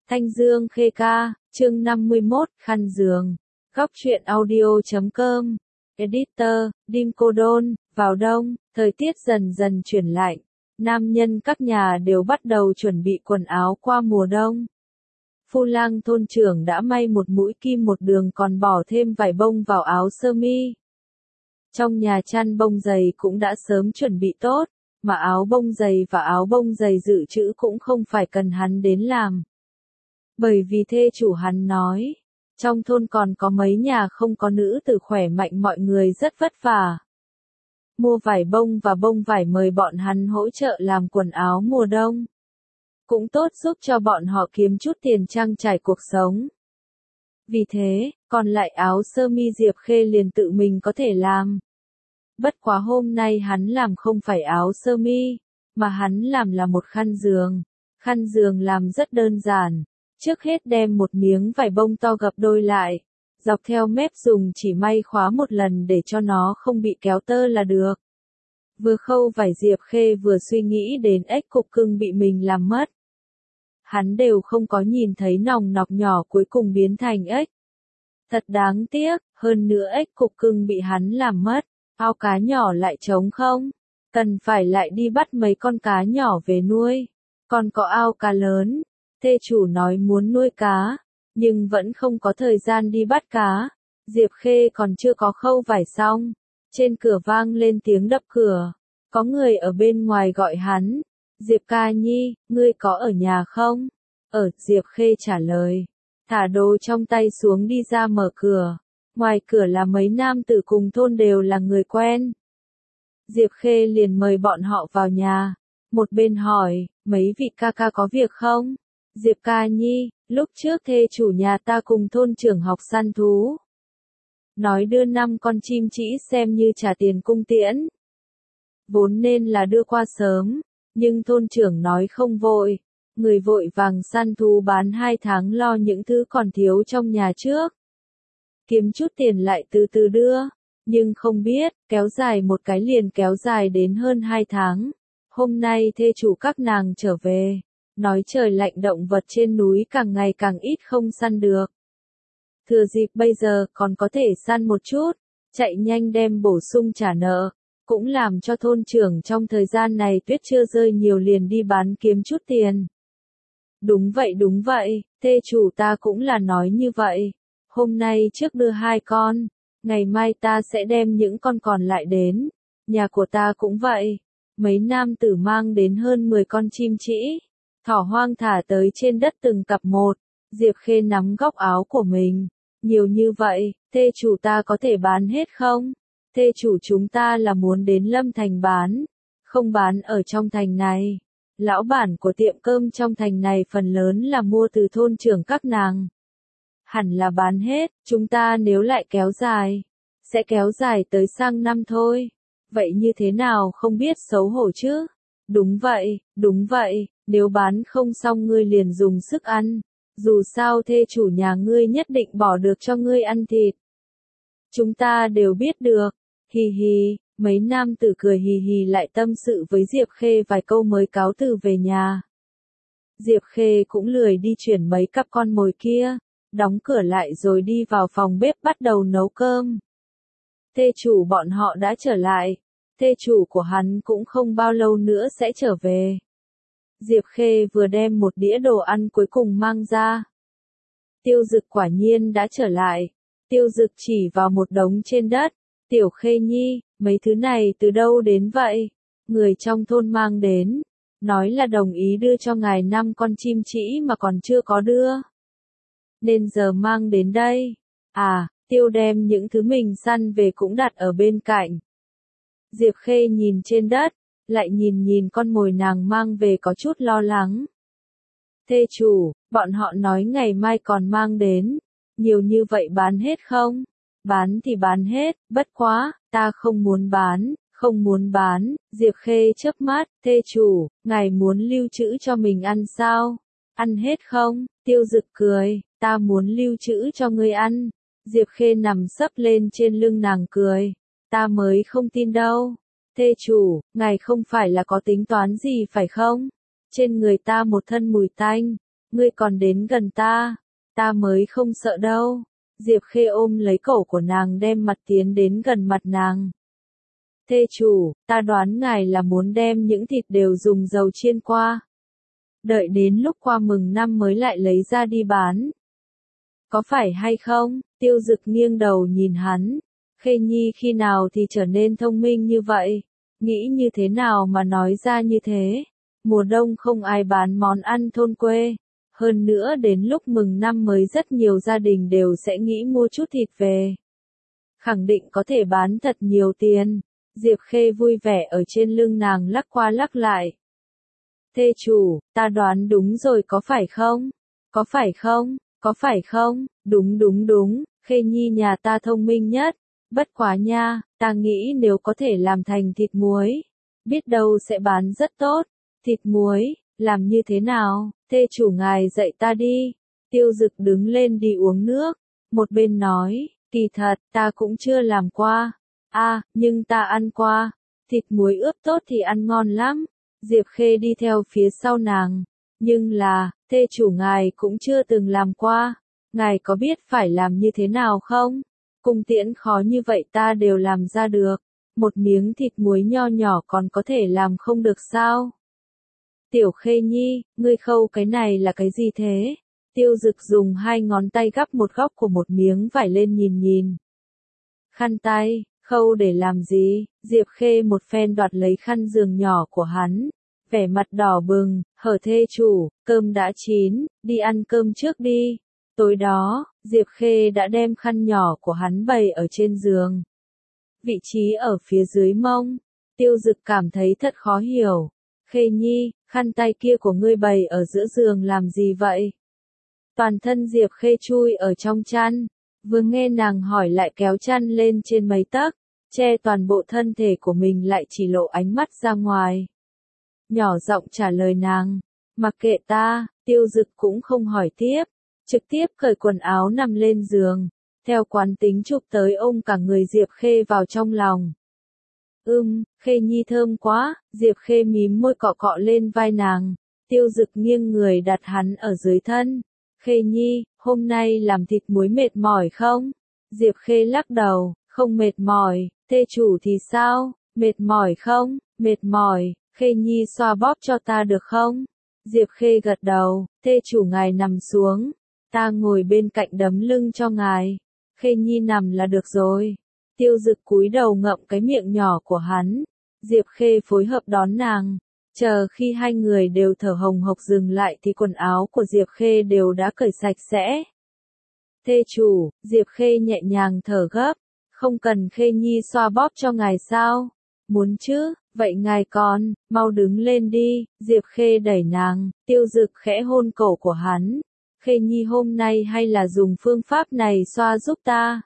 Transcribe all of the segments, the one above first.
Thanh Dương Khê Ca, chương 51, khăn giường. Góc truyện audio.com. Editor, Dim Cô Đôn, vào đông, thời tiết dần dần chuyển lạnh. Nam nhân các nhà đều bắt đầu chuẩn bị quần áo qua mùa đông. Phu Lang thôn trưởng đã may một mũi kim một đường còn bỏ thêm vải bông vào áo sơ mi. Trong nhà chăn bông dày cũng đã sớm chuẩn bị tốt, mà áo bông dày và áo bông dày dự trữ cũng không phải cần hắn đến làm. Bởi vì thê chủ hắn nói, trong thôn còn có mấy nhà không có nữ tử khỏe mạnh, mọi người rất vất vả. Mua vải bông và bông vải mời bọn hắn hỗ trợ làm quần áo mùa đông. Cũng tốt giúp cho bọn họ kiếm chút tiền trang trải cuộc sống. Vì thế, còn lại áo sơ mi Diệp Khê liền tự mình có thể làm. Bất quá hôm nay hắn làm không phải áo sơ mi, mà hắn làm là một khăn giường. Khăn giường làm rất đơn giản. Trước hết đem một miếng vải bông to gập đôi lại, dọc theo mép dùng chỉ may khóa một lần để cho nó không bị kéo tơ là được. Vừa khâu vải Diệp Khê vừa suy nghĩ đến ếch cục cưng bị mình làm mất. Hắn đều không có nhìn thấy nòng nọc nhỏ cuối cùng biến thành ếch. Thật đáng tiếc, hơn nữa ếch cục cưng bị hắn làm mất, ao cá nhỏ lại trống không, cần phải lại đi bắt mấy con cá nhỏ về nuôi. Còn có ao cá lớn. Thê chủ nói muốn nuôi cá, nhưng vẫn không có thời gian đi bắt cá. Diệp Khê còn chưa có khâu vải xong, trên cửa vang lên tiếng đập cửa. Có người ở bên ngoài gọi hắn. Diệp ca nhi, ngươi có ở nhà không? Ở, Diệp Khê trả lời. Thả đồ trong tay xuống đi ra mở cửa. Ngoài cửa là mấy nam tử cùng thôn đều là người quen. Diệp Khê liền mời bọn họ vào nhà. Một bên hỏi, mấy vị ca ca có việc không? Diệp ca nhi, lúc trước thê chủ nhà ta cùng thôn trưởng học săn thú. Nói đưa 5 con chim trĩ xem như trả tiền cung tiễn. Vốn nên là đưa qua sớm, nhưng thôn trưởng nói không vội. Người vội vàng săn thú bán 2 tháng lo những thứ còn thiếu trong nhà trước. Kiếm chút tiền lại từ từ đưa, nhưng không biết, kéo dài một cái liền kéo dài đến hơn 2 tháng. Hôm nay thê chủ các nàng trở về. Nói trời lạnh động vật trên núi càng ngày càng ít không săn được. Thừa dịp bây giờ còn có thể săn một chút, chạy nhanh đem bổ sung trả nợ, cũng làm cho thôn trưởng trong thời gian này tuyết chưa rơi nhiều liền đi bán kiếm chút tiền. Đúng vậy, thê chủ ta cũng là nói như vậy. Hôm nay trước đưa 2 con, ngày mai ta sẽ đem những con còn lại đến. Nhà của ta cũng vậy, mấy nam tử mang đến hơn 10 con chim trĩ. Thỏ hoang thả tới trên đất từng cặp một. Diệp Khê nắm góc áo của mình. Nhiều như vậy, thê chủ ta có thể bán hết không? Thê chủ chúng ta là muốn đến Lâm Thành bán, không bán ở trong thành này. Lão bản của tiệm cơm trong thành này phần lớn là mua từ thôn trưởng các nàng. Hẳn là bán hết, chúng ta nếu lại kéo dài, sẽ kéo dài tới sang năm thôi. Vậy như thế nào không biết xấu hổ chứ? Đúng vậy, nếu bán không xong ngươi liền dùng sức ăn. Dù sao thê chủ nhà ngươi nhất định bỏ được cho ngươi ăn thịt. Chúng ta đều biết được. Hì hì, mấy nam tử cười hì hì lại tâm sự với Diệp Khê vài câu mới cáo từ về nhà. Diệp Khê cũng lười đi chuyển mấy cặp con mồi kia, đóng cửa lại rồi đi vào phòng bếp bắt đầu nấu cơm. Thê chủ bọn họ đã trở lại. Thê chủ của hắn cũng không bao lâu nữa sẽ trở về. Diệp Khê vừa đem một đĩa đồ ăn cuối cùng mang ra. Tiêu Dực quả nhiên đã trở lại. Tiêu Dực chỉ vào một đống trên đất. Tiểu Khê nhi, mấy thứ này từ đâu đến vậy? Người trong thôn mang đến. Nói là đồng ý đưa cho ngài 5 con chim trĩ mà còn chưa có đưa. Nên giờ mang đến đây. À, Tiêu đem những thứ mình săn về cũng đặt ở bên cạnh. Diệp Khê nhìn trên đất, lại nhìn con mồi nàng mang về có chút lo lắng. Thê chủ, bọn họ nói ngày mai còn mang đến. Nhiều như vậy bán hết không? Bán thì bán hết, bất quá, ta không muốn bán. Diệp Khê chớp mắt, thê chủ, ngài muốn lưu trữ cho mình ăn sao? Ăn hết không? Tiêu Dực cười, ta muốn lưu trữ cho ngươi ăn. Diệp Khê nằm sấp lên trên lưng nàng cười, ta mới không tin đâu. Thê chủ, ngài không phải là có tính toán gì phải không? Trên người ta một thân mùi tanh, ngươi còn đến gần ta mới không sợ đâu. Diệp Khê ôm lấy cổ của nàng đem mặt tiến đến gần mặt nàng. Thê chủ, ta đoán ngài là muốn đem những thịt đều dùng dầu chiên qua. Đợi đến lúc qua mừng năm mới lại lấy ra đi bán. Có phải hay không? Tiêu Dực nghiêng đầu nhìn hắn. Khê Nhi khi nào thì trở nên thông minh như vậy? Nghĩ như thế nào mà nói ra như thế? Mùa đông không ai bán món ăn thôn quê. Hơn nữa đến lúc mừng năm mới rất nhiều gia đình đều sẽ nghĩ mua chút thịt về. Khẳng định có thể bán thật nhiều tiền. Diệp Khê vui vẻ ở trên lưng nàng lắc qua lắc lại. Thê chủ, ta đoán đúng rồi có phải không? Có phải không? Có phải không? Đúng, Khê Nhi nhà ta thông minh nhất. Bất quá nha, ta nghĩ nếu có thể làm thành thịt muối, biết đâu sẽ bán rất tốt. Thịt muối, làm như thế nào? Thê chủ ngài dạy ta đi. Tiêu Dực đứng lên đi uống nước. Một bên nói, kỳ thật, ta cũng chưa làm qua. Nhưng ta ăn qua. Thịt muối ướp tốt thì ăn ngon lắm. Diệp Khê đi theo phía sau nàng. Nhưng là, thê chủ ngài cũng chưa từng làm qua. Ngài có biết phải làm như thế nào không? Cung tiễn khó như vậy ta đều làm ra được. Một miếng thịt muối nho nhỏ còn có thể làm không được sao? Tiểu Khê Nhi, ngươi khâu cái này là cái gì thế? Tiêu Dực dùng 2 ngón tay gắp một góc của một miếng vải lên nhìn. Khăn tay, khâu để làm gì? Diệp Khê một phen đoạt lấy khăn giường nhỏ của hắn. Vẻ mặt đỏ bừng, hở thê chủ, cơm đã chín, đi ăn cơm trước đi. Tối đó, Diệp Khê đã đem khăn nhỏ của hắn bày ở trên giường. Vị trí ở phía dưới mông. Tiêu Dực cảm thấy thật khó hiểu. Khê Nhi, khăn tay kia của ngươi bày ở giữa giường làm gì vậy? Toàn thân Diệp Khê chui ở trong chăn. Vừa nghe nàng hỏi lại kéo chăn lên trên mấy tấc, che toàn bộ thân thể của mình lại chỉ lộ ánh mắt ra ngoài. Nhỏ giọng trả lời nàng, mặc kệ ta. Tiêu Dực cũng không hỏi tiếp, trực tiếp cởi quần áo nằm lên giường, theo quán tính chụp tới ôm cả người Diệp Khê vào trong lòng. Khê Nhi thơm quá. Diệp Khê mím môi cọ cọ lên vai nàng. Tiêu Dực nghiêng người đặt hắn ở dưới thân. Khê Nhi, hôm nay làm thịt muối mệt mỏi không? Diệp Khê lắc đầu, không mệt mỏi. Thê chủ thì sao? Mệt mỏi không? Mệt mỏi. Khê Nhi xoa bóp cho ta được không? Diệp Khê gật đầu. Thê chủ ngài nằm xuống, ta ngồi bên cạnh đấm lưng cho ngài. Khê Nhi nằm là được rồi. Tiêu Dực cúi đầu ngậm cái miệng nhỏ của hắn. Diệp Khê phối hợp đón nàng. Chờ khi hai người đều thở hồng hộc dừng lại thì quần áo của Diệp Khê đều đã cởi sạch sẽ. Thê chủ, Diệp Khê nhẹ nhàng thở gấp. Không cần Khê Nhi xoa bóp cho ngài sao? Muốn chứ, vậy ngài còn, mau đứng lên đi. Diệp Khê đẩy nàng. Tiêu Dực khẽ hôn cổ của hắn. Khê Nhi hôm nay hay là dùng phương pháp này xoa giúp ta?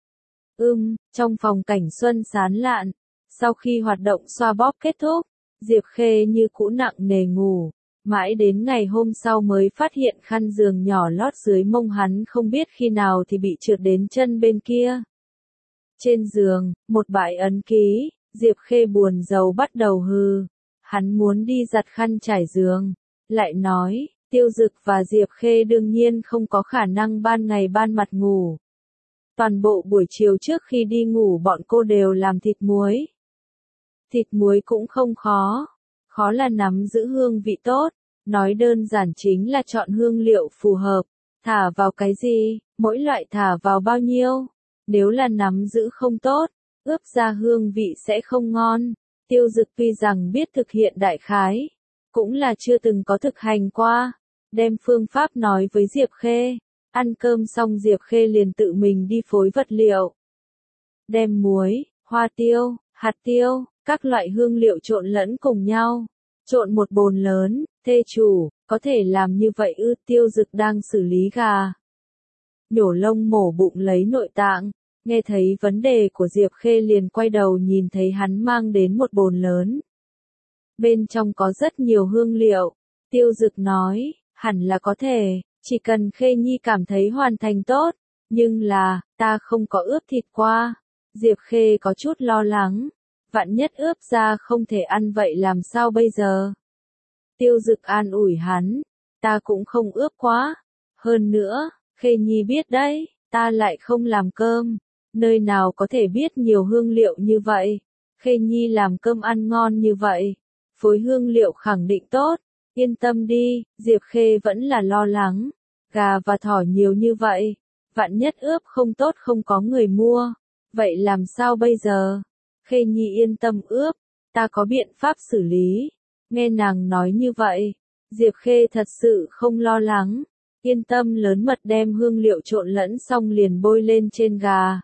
Trong phòng cảnh xuân sán lạn. Sau khi hoạt động xoa bóp kết thúc, Diệp Khê như cũ nặng nề ngủ. Mãi đến ngày hôm sau mới phát hiện khăn giường nhỏ lót dưới mông hắn không biết khi nào thì bị trượt đến chân bên kia. Trên giường, một bãi ấn ký, Diệp Khê buồn rầu bắt đầu hừ. Hắn muốn đi giặt khăn trải giường. Lại nói, Tiêu Dực và Diệp Khê đương nhiên không có khả năng ban ngày ban mặt ngủ. Toàn bộ buổi chiều trước khi đi ngủ bọn cô đều làm thịt muối. Thịt muối cũng không khó. Khó là nắm giữ hương vị tốt. Nói đơn giản chính là chọn hương liệu phù hợp. Thả vào cái gì, mỗi loại thả vào bao nhiêu. Nếu là nắm giữ không tốt, ướp ra hương vị sẽ không ngon. Tiêu Dực tuy rằng biết thực hiện đại khái, cũng là chưa từng có thực hành qua. Đem phương pháp nói với Diệp Khê. Ăn cơm xong Diệp Khê liền tự mình đi phối vật liệu. Đem muối, hoa tiêu, hạt tiêu, các loại hương liệu trộn lẫn cùng nhau. Trộn một bồn lớn. Thê chủ, có thể làm như vậy ư? Tiêu Dực đang xử lý gà. Nhổ lông mổ bụng lấy nội tạng. Nghe thấy vấn đề của Diệp Khê liền quay đầu nhìn thấy hắn mang đến một bồn lớn. Bên trong có rất nhiều hương liệu. Tiêu Dực nói, hẳn là có thể, chỉ cần Khê Nhi cảm thấy hoàn thành tốt. Nhưng là, ta không có ướp thịt qua. Diệp Khê có chút lo lắng. Vạn nhất ướp ra không thể ăn vậy làm sao bây giờ? Tiêu Dực an ủi hắn. ta cũng không ướp quá. Hơn nữa, Khê Nhi biết đấy, ta lại không làm cơm, nơi nào có thể biết nhiều hương liệu như vậy. Khê Nhi làm cơm ăn ngon như vậy, phối hương liệu khẳng định tốt, yên tâm đi, Diệp Khê vẫn là lo lắng, gà và thỏ nhiều như vậy, vạn nhất ướp không tốt không có người mua, vậy làm sao bây giờ? Khê Nhi yên tâm ướp, ta có biện pháp xử lý. Nghe nàng nói như vậy, Diệp Khê thật sự không lo lắng, yên tâm lớn mật đem hương liệu trộn lẫn xong liền bôi lên trên gà.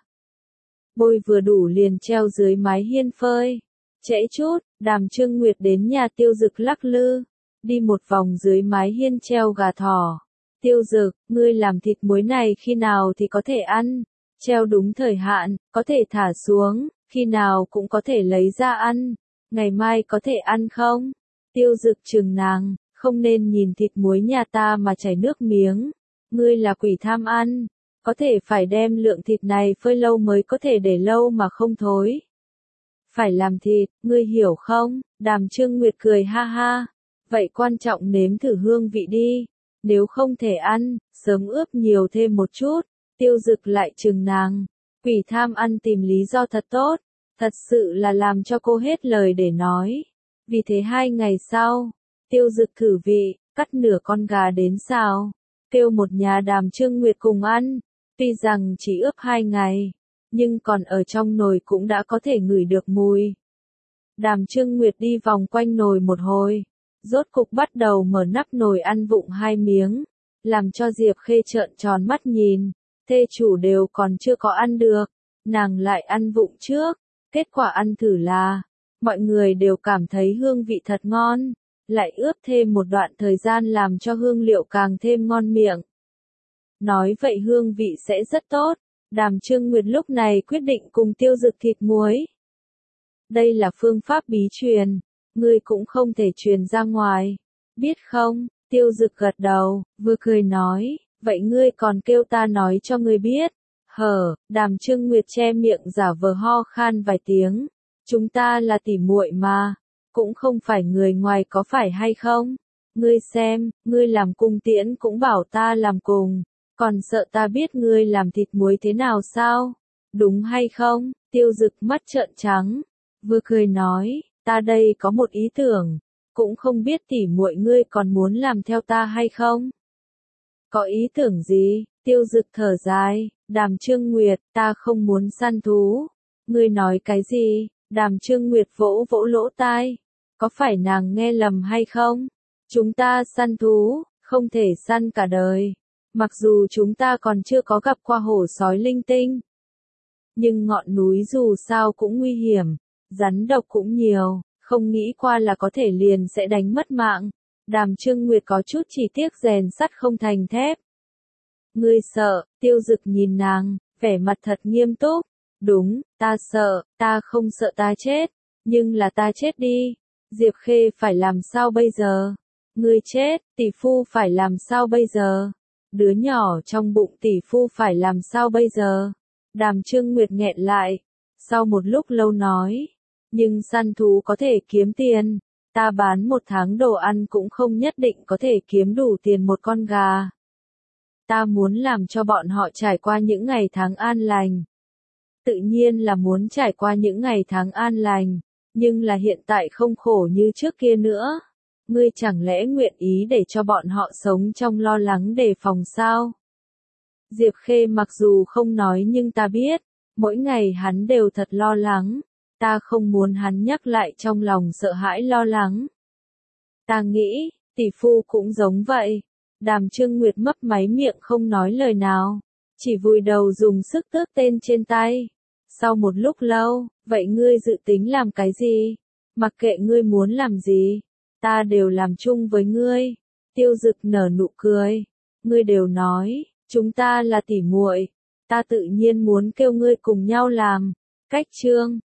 Bôi vừa đủ liền treo dưới mái hiên phơi. Trễ chút, Đàm Trương Nguyệt đến nhà Tiêu Dực lắc lư, đi một vòng dưới mái hiên treo gà thỏ. Tiêu Dực, ngươi làm thịt muối này khi nào thì có thể ăn? Treo đúng thời hạn, có thể thả xuống, khi nào cũng có thể lấy ra ăn. Ngày mai có thể ăn không? Tiêu Dực trừng nàng, không nên nhìn thịt muối nhà ta mà chảy nước miếng. Ngươi là quỷ tham ăn, có thể phải đem lượng thịt này phơi lâu mới có thể để lâu mà không thối. Phải làm thịt, ngươi hiểu không? Đàm Trương Nguyệt cười ha ha. Vậy quan trọng nếm thử hương vị đi. Nếu không thể ăn, sớm ướp nhiều thêm một chút. Tiêu Dực lại trừng nàng. Quỷ tham ăn tìm lý do thật tốt. Thật sự là làm cho cô hết lời để nói. Vì thế 2 ngày sau, Tiêu Dực thử vị, cắt nửa con gà đến xào. Kêu một nhà Đàm Trương Nguyệt cùng ăn. Tuy rằng chỉ ướp 2 ngày, nhưng còn ở trong nồi cũng đã có thể ngửi được mùi. Đàm Trương Nguyệt đi vòng quanh nồi một hồi, rốt cục bắt đầu mở nắp nồi ăn vụng 2 miếng, làm cho Diệp Khê trợn tròn mắt nhìn, thê chủ đều còn chưa có ăn được, nàng lại ăn vụng trước, kết quả ăn thử là, mọi người đều cảm thấy hương vị thật ngon, lại ướp thêm một đoạn thời gian làm cho hương liệu càng thêm ngon miệng. Nói vậy hương vị sẽ rất tốt. Đàm Trương Nguyệt lúc này quyết định cùng Tiêu Dực thịt muối. Đây là phương pháp bí truyền, ngươi cũng không thể truyền ra ngoài. Biết không? Tiêu Dực gật đầu, vừa cười nói, vậy ngươi còn kêu ta nói cho ngươi biết. Đàm Trương Nguyệt che miệng giả vờ ho khan vài tiếng. Chúng ta là tỉ muội mà, cũng không phải người ngoài có phải hay không? Ngươi xem, ngươi làm cung tiễn cũng bảo ta làm cùng. Còn sợ ta biết ngươi làm thịt muối thế nào sao? Đúng hay không? Tiêu Dực mắt trợn trắng, vừa cười nói, ta đây có một ý tưởng, cũng không biết tỉ muội ngươi còn muốn làm theo ta hay không? Có ý tưởng gì? Tiêu Dực thở dài, Đàm Trương Nguyệt, ta không muốn săn thú. Ngươi nói cái gì? Đàm Trương Nguyệt vỗ vỗ lỗ tai, có phải nàng nghe lầm hay không? Chúng ta săn thú, không thể săn cả đời. Mặc dù chúng ta còn chưa có gặp qua hổ sói linh tinh, nhưng ngọn núi dù sao cũng nguy hiểm, rắn độc cũng nhiều, không nghĩ qua là có thể liền sẽ đánh mất mạng. Đàm Trương Nguyệt có chút chỉ tiếc rèn sắt không thành thép. Ngươi sợ? Tiêu Dực nhìn nàng, vẻ mặt thật nghiêm túc. Đúng, ta sợ, ta không sợ ta chết, nhưng là ta chết đi. Diệp Khê phải làm sao bây giờ? Ngươi chết, tỷ phu phải làm sao bây giờ? Đứa nhỏ trong bụng tỷ phu phải làm sao bây giờ? Đàm Trương Nguyệt nghẹn lại, sau một lúc lâu nói, nhưng săn thú có thể kiếm tiền, ta bán 1 tháng đồ ăn cũng không nhất định có thể kiếm đủ tiền một con gà. Ta muốn làm cho bọn họ trải qua những ngày tháng an lành. Tự nhiên là muốn trải qua những ngày tháng an lành, nhưng là hiện tại không khổ như trước kia nữa. Ngươi chẳng lẽ nguyện ý để cho bọn họ sống trong lo lắng đề phòng sao? Diệp Khê mặc dù không nói nhưng ta biết, mỗi ngày hắn đều thật lo lắng, ta không muốn hắn nhắc lại trong lòng sợ hãi lo lắng. Ta nghĩ, tỷ phu cũng giống vậy. Đàm Trương Nguyệt mấp máy miệng không nói lời nào, chỉ vùi đầu dùng sức tước tên trên tay. Sau một lúc lâu, vậy ngươi dự tính làm cái gì? Mặc kệ ngươi muốn làm gì, ta đều làm chung với ngươi. Tiêu Dực nở nụ cười. Ngươi đều nói, chúng ta là tỉ muội, ta tự nhiên muốn kêu ngươi cùng nhau làm. Cách chương